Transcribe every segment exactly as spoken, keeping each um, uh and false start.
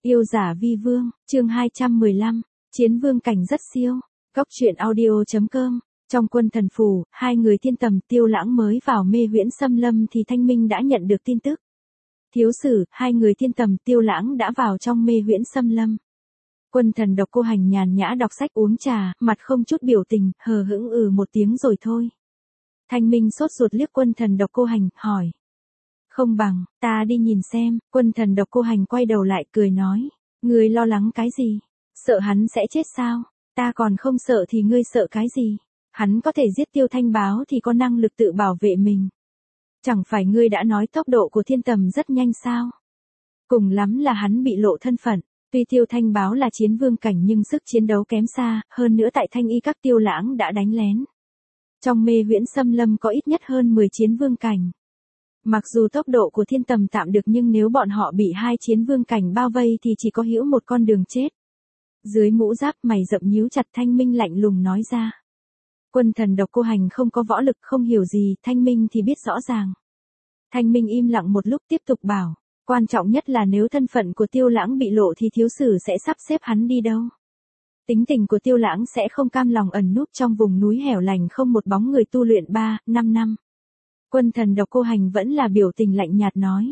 Yêu giả vi vương, chương hai trăm mười lăm, chiến vương cảnh rất siêu. Góc truyện audio chấm com. Trong quân thần phù, hai người thiên tầm Tiêu Lãng mới vào mê huyễn xâm lâm thì Thanh Minh đã nhận được tin tức. Thiếu sử, hai người thiên tầm Tiêu Lãng đã vào trong mê huyễn xâm lâm. Quân thần Độc Cô Hành nhàn nhã đọc sách uống trà, mặt không chút biểu tình, hờ hững ừ một tiếng rồi thôi. Thanh Minh sốt ruột liếc quân thần Độc Cô Hành, hỏi. Không bằng, ta đi nhìn xem. Quân thần Độc Cô Hành quay đầu lại cười nói. Ngươi lo lắng cái gì? Sợ hắn sẽ chết sao? Ta còn không sợ thì ngươi sợ cái gì? Hắn có thể giết Tiêu Thanh Báo thì có năng lực tự bảo vệ mình. Chẳng phải ngươi đã nói tốc độ của thiên tầm rất nhanh sao? Cùng lắm là hắn bị lộ thân phận. Tuy Tiêu Thanh Báo là chiến vương cảnh nhưng sức chiến đấu kém xa, hơn nữa tại Thanh Y các Tiêu Lãng đã đánh lén. Trong mê huyễn xâm lâm có ít nhất hơn mười chiến vương cảnh. Mặc dù tốc độ của thiên tầm tạm được nhưng nếu bọn họ bị hai chiến vương cảnh bao vây thì chỉ có hữu một con đường chết. Dưới mũ giáp mày rậm nhíu chặt Thanh Minh lạnh lùng nói ra. Quân thần Độc Cô Hành không có võ lực không hiểu gì, Thanh Minh thì biết rõ ràng. Thanh Minh im lặng một lúc tiếp tục bảo, quan trọng nhất là nếu thân phận của Tiêu Lãng bị lộ thì thiếu sử sẽ sắp xếp hắn đi đâu. Tính tình của Tiêu Lãng sẽ không cam lòng ẩn núp trong vùng núi hẻo lánh không một bóng người tu luyện ba, năm năm. Quân thần Độc Cô Hành vẫn là biểu tình lạnh nhạt nói.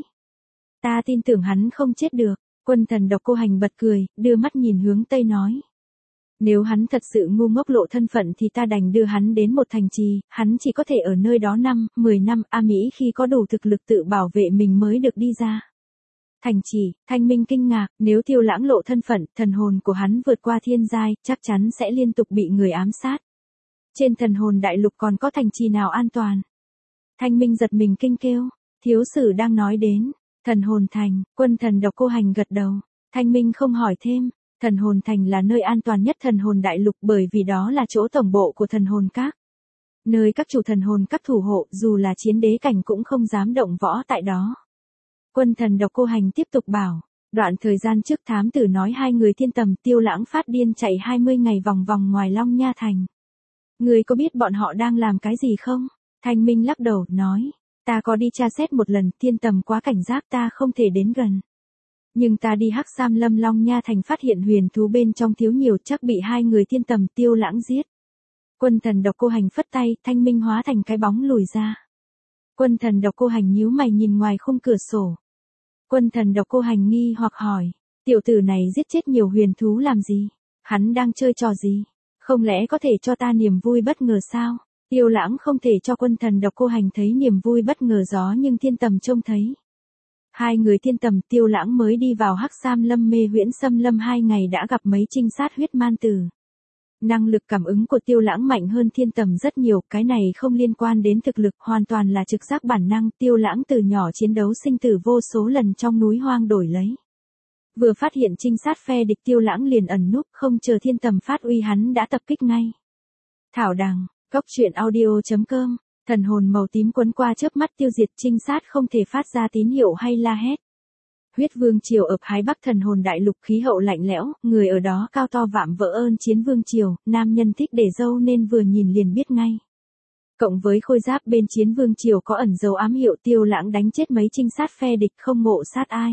Ta tin tưởng hắn không chết được. Quân thần Độc Cô Hành bật cười, đưa mắt nhìn hướng Tây nói. Nếu hắn thật sự ngu ngốc lộ thân phận thì ta đành đưa hắn đến một thành trì, hắn chỉ có thể ở nơi đó năm, mười năm, A Mỹ khi có đủ thực lực tự bảo vệ mình mới được đi ra. Thành trì, Thanh Minh kinh ngạc, nếu Tiêu Lãng lộ thân phận, thần hồn của hắn vượt qua thiên giai, chắc chắn sẽ liên tục bị người ám sát. Trên thần hồn đại lục còn có thành trì nào an toàn? Thanh Minh giật mình kinh kêu, thiếu sử đang nói đến, thần hồn thành, quân thần Độc Cô Hành gật đầu, Thanh Minh không hỏi thêm, thần hồn thành là nơi an toàn nhất thần hồn đại lục bởi vì đó là chỗ tổng bộ của thần hồn các. Nơi các chủ thần hồn các thủ hộ dù là chiến đế cảnh cũng không dám động võ tại đó. Quân thần Độc Cô Hành tiếp tục bảo, đoạn thời gian trước thám tử nói hai người thiên tầm Tiêu Lãng phát điên chạy hai mươi ngày vòng vòng ngoài Long Nha Thành. Người có biết bọn họ đang làm cái gì không? Thanh Minh lắc đầu, nói, ta có đi tra xét một lần, thiên tầm quá cảnh giác ta không thể đến gần. Nhưng ta đi Hắc Sam Lâm Long Nha Thành phát hiện huyền thú bên trong thiếu nhiều chắc bị hai người thiên tầm Tiêu Lãng giết. Quân thần Độc Cô Hành phất tay, Thanh Minh hóa thành cái bóng lùi ra. Quân thần Độc Cô Hành nhíu mày nhìn ngoài khung cửa sổ. Quân thần Độc Cô Hành nghi hoặc hỏi, tiểu tử này giết chết nhiều huyền thú làm gì? Hắn đang chơi trò gì? Không lẽ có thể cho ta niềm vui bất ngờ sao? Tiêu Lãng không thể cho quân thần Độc Cô Hành thấy niềm vui bất ngờ gió nhưng thiên tầm trông thấy. Hai người thiên tầm Tiêu Lãng mới đi vào Hắc Sam Lâm mê huyễn xâm lâm hai ngày đã gặp mấy trinh sát huyết man tử. Năng lực cảm ứng của Tiêu Lãng mạnh hơn thiên tầm rất nhiều, cái này không liên quan đến thực lực, hoàn toàn là trực giác bản năng. Tiêu Lãng từ nhỏ chiến đấu sinh tử vô số lần trong núi hoang đổi lấy. Vừa phát hiện trinh sát phe địch Tiêu Lãng liền ẩn núp, không chờ thiên tầm phát uy hắn đã tập kích ngay. Thảo đằng, góc truyện audio chấm com, thần hồn màu tím quấn qua chớp mắt tiêu diệt trinh sát không thể phát ra tín hiệu hay la hét. Huyết vương triều ở Thái Bắc thần hồn đại lục khí hậu lạnh lẽo, người ở đó cao to vạm vỡ ơn chiến vương triều, nam nhân thích để dâu nên vừa nhìn liền biết ngay. Cộng với khôi giáp bên chiến vương triều có ẩn dấu ám hiệu Tiêu Lãng đánh chết mấy trinh sát phe địch không ngộ sát ai.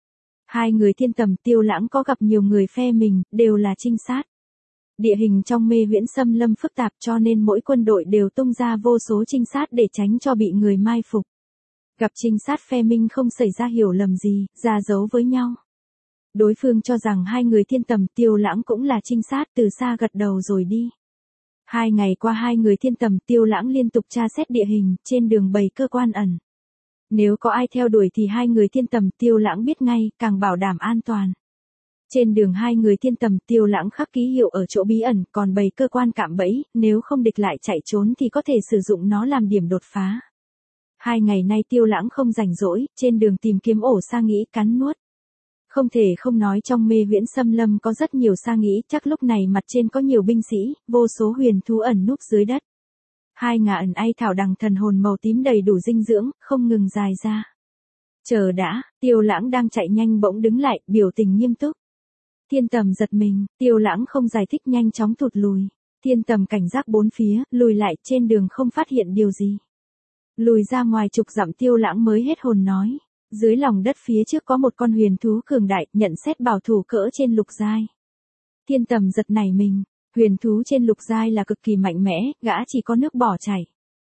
Hai người thiên tầm Tiêu Lãng có gặp nhiều người phe mình, đều là trinh sát. Địa hình trong mê huyễn xâm lâm phức tạp cho nên mỗi quân đội đều tung ra vô số trinh sát để tránh cho bị người mai phục. Gặp trinh sát phe minh không xảy ra hiểu lầm gì, ra dấu với nhau. Đối phương cho rằng hai người thiên tầm Tiêu Lãng cũng là trinh sát từ xa gật đầu rồi đi. Hai ngày qua hai người thiên tầm Tiêu Lãng liên tục tra xét địa hình, trên đường bày cơ quan ẩn. Nếu có ai theo đuổi thì hai người thiên tầm Tiêu Lãng biết ngay, càng bảo đảm an toàn. Trên đường hai người thiên tầm Tiêu Lãng khắc ký hiệu ở chỗ bí ẩn, còn bày cơ quan cạm bẫy, nếu không địch lại chạy trốn thì có thể sử dụng nó làm điểm đột phá. Hai ngày nay Tiêu Lãng không rảnh rỗi, trên đường tìm kiếm ổ sa nghĩ cắn nuốt. Không thể không nói trong mê huyễn xâm lâm có rất nhiều sa nghĩ, chắc lúc này mặt trên có nhiều binh sĩ, vô số huyền thú ẩn núp dưới đất. Hai ngà ẩn ai thảo đằng thần hồn màu tím đầy đủ dinh dưỡng, không ngừng dài ra. Chờ đã, Tiêu Lãng đang chạy nhanh bỗng đứng lại, biểu tình nghiêm túc. Thiên tầm giật mình, Tiêu Lãng không giải thích nhanh chóng thụt lùi. Thiên tầm cảnh giác bốn phía, lùi lại trên đường không phát hiện điều gì. Lùi ra ngoài chục dặm Tiêu Lãng mới hết hồn nói. Dưới lòng đất phía trước có một con huyền thú cường đại, nhận xét bảo thủ cỡ trên lục giai. Thiên Tầm giật nảy mình, huyền thú trên lục giai là cực kỳ mạnh mẽ, gã chỉ có nước bỏ chảy.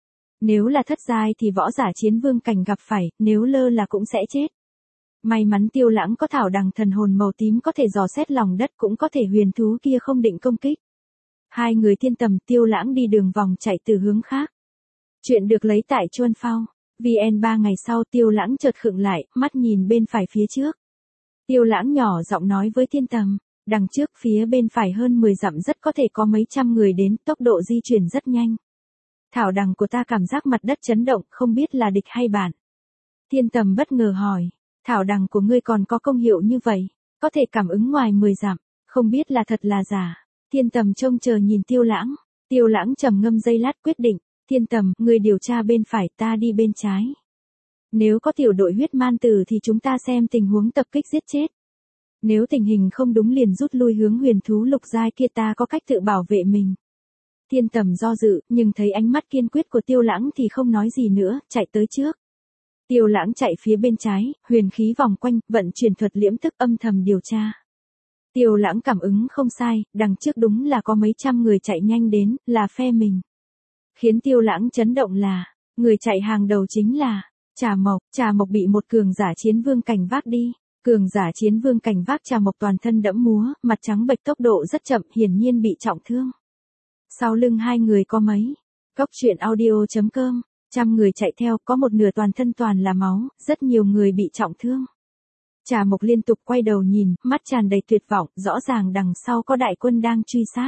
Nếu là thất giai thì võ giả chiến vương cảnh gặp phải, nếu lơ là cũng sẽ chết. May mắn Tiêu Lãng có thảo đằng thần hồn màu tím có thể dò xét lòng đất, cũng có thể huyền thú kia không định công kích. Hai người Thiên Tầm Tiêu Lãng đi đường vòng chạy từ hướng khác. Chuyện được lấy tại Chuan Phao. vê en ba ngày sau Tiêu Lãng chợt khựng lại, mắt nhìn bên phải phía trước. Tiêu Lãng nhỏ giọng nói với Thiên Tầm, đằng trước phía bên phải hơn mười dặm rất có thể có mấy trăm người đến, tốc độ di chuyển rất nhanh. Thảo đằng của ta cảm giác mặt đất chấn động, không biết là địch hay bạn. Thiên Tầm bất ngờ hỏi, thảo đằng của ngươi còn có công hiệu như vậy, có thể cảm ứng ngoài mười dặm, không biết là thật là giả. Thiên Tầm trông chờ nhìn Tiêu Lãng, Tiêu Lãng trầm ngâm giây lát quyết định, Thiên Tầm, ngươi điều tra bên phải, ta đi bên trái. Nếu có tiểu đội huyết man tử thì chúng ta xem tình huống tập kích giết chết. Nếu tình hình không đúng liền rút lui hướng huyền thú lục giai kia, ta có cách tự bảo vệ mình. Thiên Tầm do dự, nhưng thấy ánh mắt kiên quyết của Tiêu Lãng thì không nói gì nữa, chạy tới trước. Tiêu Lãng chạy phía bên trái, huyền khí vòng quanh, vận chuyển thuật liễm tức âm thầm điều tra. Tiêu Lãng cảm ứng không sai, đằng trước đúng là có mấy trăm người chạy nhanh đến, là phe mình. Khiến Tiêu Lãng chấn động là, người chạy hàng đầu chính là Trà Mộc. Trà Mộc bị một cường giả chiến vương cảnh vác đi. Cường giả chiến vương cảnh vác Trà Mộc toàn thân đẫm múa, mặt trắng bệch, tốc độ rất chậm, hiển nhiên bị trọng thương. Sau lưng hai người có mấy. Cốc truyện audio chấm com. Trăm người chạy theo, có một nửa toàn thân toàn là máu, rất nhiều người bị trọng thương. Trà Mộc liên tục quay đầu nhìn, mắt tràn đầy tuyệt vọng, rõ ràng đằng sau có đại quân đang truy sát.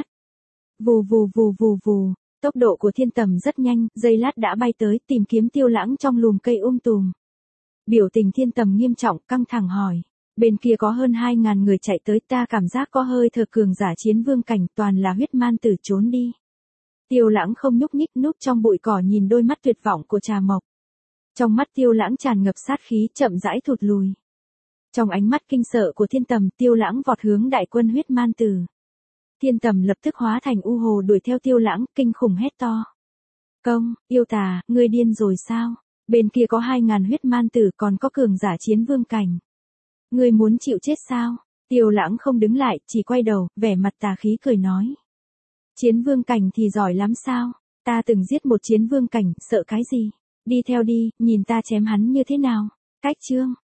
Vù vù vù vù vù, tốc độ của Thiên Tầm rất nhanh, giây lát đã bay tới tìm kiếm Tiêu Lãng trong lùm cây um tùm. Biểu tình Thiên Tầm nghiêm trọng, căng thẳng hỏi, bên kia có hơn hai ngàn người chạy tới, ta cảm giác có hơi thở cường giả chiến vương cảnh, toàn là huyết man tử trốn đi. Tiêu Lãng không nhúc nhích, núp trong bụi cỏ nhìn đôi mắt tuyệt vọng của Trà Mộc. Trong mắt Tiêu Lãng tràn ngập sát khí, chậm rãi thụt lùi. Trong ánh mắt kinh sợ của Thiên Tầm, Tiêu Lãng vọt hướng đại quân huyết man tử. Thiên Tầm lập tức hóa thành u hồ đuổi theo Tiêu Lãng, kinh khủng hét to. Công, yêu tà, ngươi điên rồi sao? Bên kia có hai ngàn huyết man tử, còn có cường giả chiến vương cảnh. Ngươi muốn chịu chết sao? Tiêu Lãng không đứng lại, chỉ quay đầu, vẻ mặt tà khí cười nói. Chiến vương cảnh thì giỏi lắm sao? Ta từng giết một chiến vương cảnh, sợ cái gì? Đi theo đi, nhìn ta chém hắn như thế nào? Cách chương.